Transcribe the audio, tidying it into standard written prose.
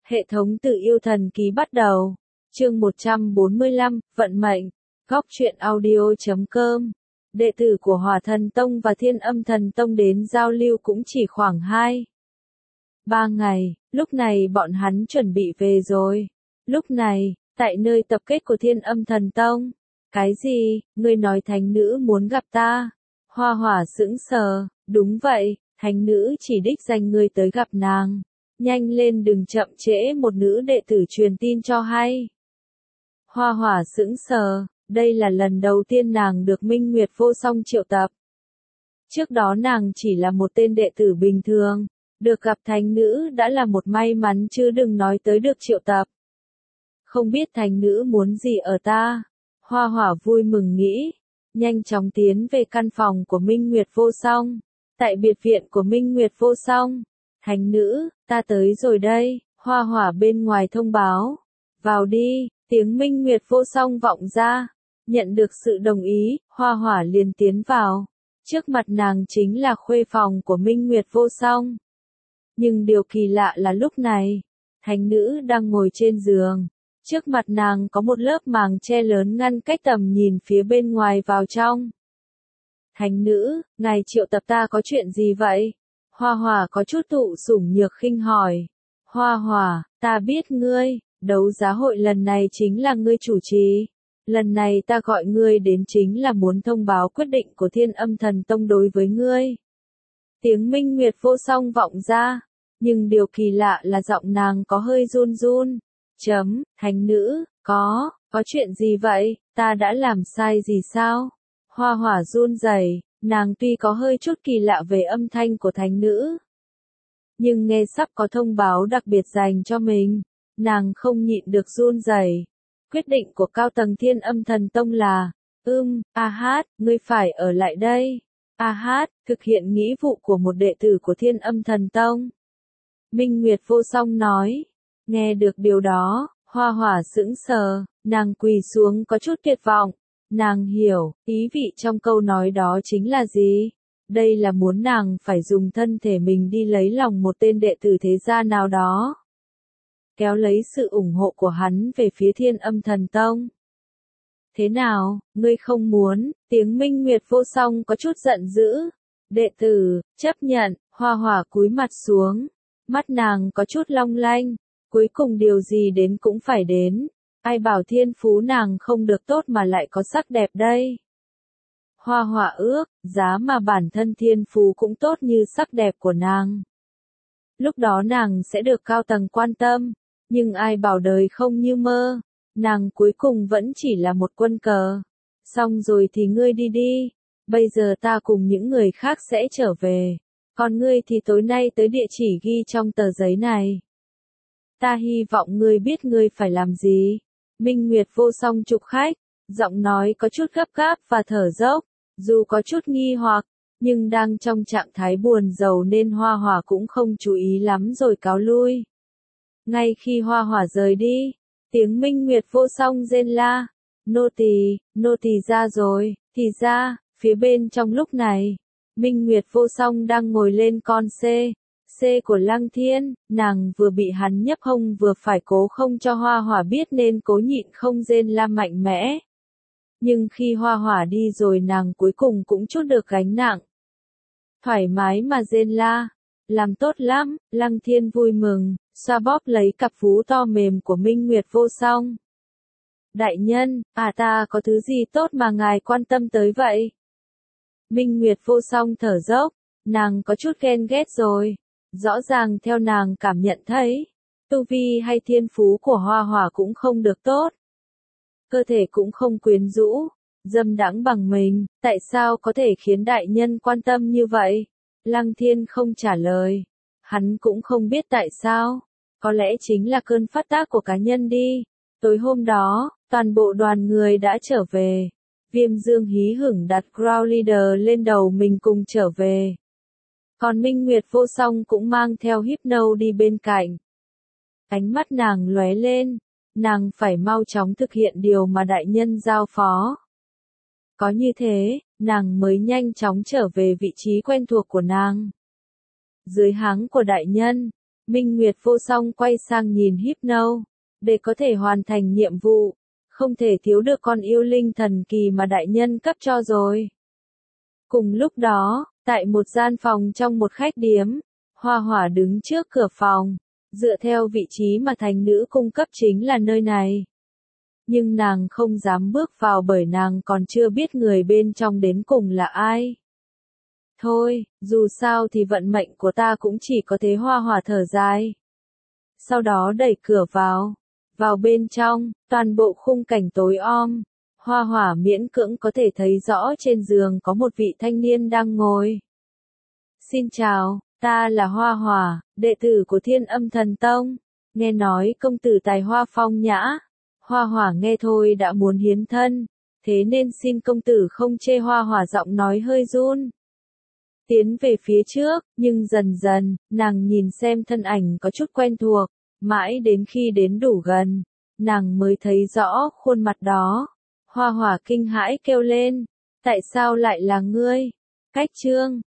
Hệ thống tự yêu thần ký bắt đầu. Chương 145, Vận mệnh. Góc truyện audio.com. Đệ tử của Hỏa Thần Tông và Thiên Âm Thần Tông đến giao lưu cũng chỉ khoảng 2-3 ngày, lúc này bọn hắn chuẩn bị về rồi. Lúc này, tại nơi tập kết của Thiên Âm Thần Tông. Cái gì, ngươi nói thánh nữ muốn gặp ta? Hoa Hỏa sững sờ, đúng vậy, thánh nữ chỉ đích danh ngươi tới gặp nàng. Nhanh lên đừng chậm trễ, một nữ đệ tử truyền tin cho hay. Hoa Hỏa sững sờ, đây là lần đầu tiên nàng được Minh Nguyệt Vô Song triệu tập. Trước đó nàng chỉ là một tên đệ tử bình thường, được gặp thánh nữ đã là một may mắn chứ đừng nói tới được triệu tập. Không biết thánh nữ muốn gì ở ta? Hoa Hỏa vui mừng nghĩ, nhanh chóng tiến về căn phòng của Minh Nguyệt Vô Song. Tại biệt viện của Minh Nguyệt Vô Song, thánh nữ, ta tới rồi đây, Hoa Hỏa bên ngoài thông báo. Vào đi, tiếng Minh Nguyệt Vô Song vọng ra. Nhận được sự đồng ý, Hoa Hỏa liền tiến vào. Trước mặt nàng chính là khuê phòng của Minh Nguyệt Vô Song. Nhưng điều kỳ lạ là lúc này, thánh nữ đang ngồi trên giường. Trước mặt nàng có một lớp màng che lớn ngăn cách tầm nhìn phía bên ngoài vào trong. Thánh nữ, ngài triệu tập ta có chuyện gì vậy? Hoa Hỏa có chút thụ sủng nhược khinh hỏi. Hoa Hỏa, ta biết ngươi, đấu giá hội lần này chính là ngươi chủ trì. Lần này ta gọi ngươi đến chính là muốn thông báo quyết định của Thiên Âm Thần Tông đối với ngươi. Tiếng Minh Nguyệt Vô Song vọng ra, nhưng điều kỳ lạ là giọng nàng có hơi run run. Thánh nữ, có chuyện gì vậy, ta đã làm sai gì sao? Hoa Hỏa run rẩy, nàng tuy có hơi chút kỳ lạ về âm thanh của thánh nữ. Nhưng nghe sắp có thông báo đặc biệt dành cho mình, nàng không nhịn được run rẩy. Quyết định của cao tầng Thiên Âm Thần Tông là, A Hát, ngươi phải ở lại đây. A Hát, thực hiện nghĩa vụ của một đệ tử của Thiên Âm Thần Tông. Minh Nguyệt Vô Song nói, nghe được điều đó, Hoa Hỏa sững sờ, nàng quỳ xuống có chút tuyệt vọng. Nàng hiểu, ý vị trong câu nói đó chính là gì? Đây là muốn nàng phải dùng thân thể mình đi lấy lòng một tên đệ tử thế gia nào đó. Kéo lấy sự ủng hộ của hắn về phía Thiên Âm Thần Tông. Thế nào, ngươi không muốn? Tiếng Minh Nguyệt Vô Song có chút giận dữ. Đệ tử, chấp nhận, Hoa Hỏa cúi mặt xuống. Mắt nàng có chút long lanh. Cuối cùng điều gì đến cũng phải đến. Ai bảo thiên phú nàng không được tốt mà lại có sắc đẹp đây. Hoa Hỏa ước, giá mà bản thân thiên phú cũng tốt như sắc đẹp của nàng. Lúc đó nàng sẽ được cao tầng quan tâm. Nhưng ai bảo đời không như mơ, nàng cuối cùng vẫn chỉ là một quân cờ. Xong rồi thì ngươi đi đi, bây giờ ta cùng những người khác sẽ trở về. Còn ngươi thì tối nay tới địa chỉ ghi trong tờ giấy này. Ta hy vọng ngươi biết ngươi phải làm gì. Minh Nguyệt Vô Song chụp khách, giọng nói có chút gấp gáp và thở dốc, dù có chút nghi hoặc, nhưng đang trong trạng thái buồn rầu nên Hoa Hỏa cũng không chú ý lắm rồi cáo lui. Ngay khi Hoa Hỏa rời đi, tiếng Minh Nguyệt Vô Song rên la, nô tỳ ra rồi. Thì ra, phía bên trong lúc này, Minh Nguyệt Vô Song đang ngồi lên con xe của Lăng Thiên, nàng vừa bị hắn nhấp hông vừa phải cố không cho Hoa Hỏa biết nên cố nhịn không rên la mạnh mẽ. Nhưng khi Hoa Hỏa đi rồi nàng cuối cùng cũng trút được gánh nặng. Thoải mái mà rên la, làm tốt lắm, Lăng Thiên vui mừng, xoa bóp lấy cặp vú to mềm của Minh Nguyệt Vô Song. Đại nhân, ta có thứ gì tốt mà ngài quan tâm tới vậy? Minh Nguyệt Vô Song thở dốc, nàng có chút ghen ghét rồi. Rõ ràng theo nàng cảm nhận thấy, tu vi hay thiên phú của Hoa Hỏa cũng không được tốt. Cơ thể cũng không quyến rũ, dâm đãng bằng mình, tại sao có thể khiến đại nhân quan tâm như vậy? Lăng Thiên không trả lời. Hắn cũng không biết tại sao. Có lẽ chính là cơn phát tác của cá nhân đi. Tối hôm đó, toàn bộ đoàn người đã trở về. Viêm Dương hí hửng đặt Crown Leader lên đầu mình cùng trở về. Còn Minh Nguyệt Vô Song cũng mang theo Hypno đi bên cạnh. Ánh mắt nàng lóe lên. Nàng phải mau chóng thực hiện điều mà đại nhân giao phó. Có như thế, nàng mới nhanh chóng trở về vị trí quen thuộc của nàng. Dưới háng của đại nhân, Minh Nguyệt vô song quay sang nhìn Hypno. Để có thể hoàn thành nhiệm vụ, không thể thiếu được con yêu linh thần kỳ mà đại nhân cấp cho rồi. Cùng lúc đó, tại một gian phòng trong một khách điếm, Hoa Hỏa đứng trước cửa phòng. Dựa theo vị trí mà thành nữ cung cấp chính là nơi này. Nhưng nàng không dám bước vào bởi nàng còn chưa biết người bên trong đến cùng là ai. Thôi, dù sao thì vận mệnh của ta cũng chỉ có thế, Hoa Hỏa thở dài. Sau đó đẩy cửa vào. Vào bên trong, toàn bộ khung cảnh tối om. Hoa Hỏa miễn cưỡng có thể thấy rõ trên giường có một vị thanh niên đang ngồi. Xin chào, ta là Hoa Hỏa, đệ tử của Thiên Âm Thần Tông. Nghe nói công tử tài hoa phong nhã. Hoa Hỏa nghe thôi đã muốn hiến thân. Thế nên xin công tử không chê. Hoa Hỏa giọng nói hơi run. Tiến về phía trước, nhưng dần dần, nàng nhìn xem thân ảnh có chút quen thuộc. Mãi đến khi đến đủ gần, nàng mới thấy rõ khuôn mặt đó. Hoa Hỏa kinh hãi kêu lên. Tại sao lại là ngươi? Cách chương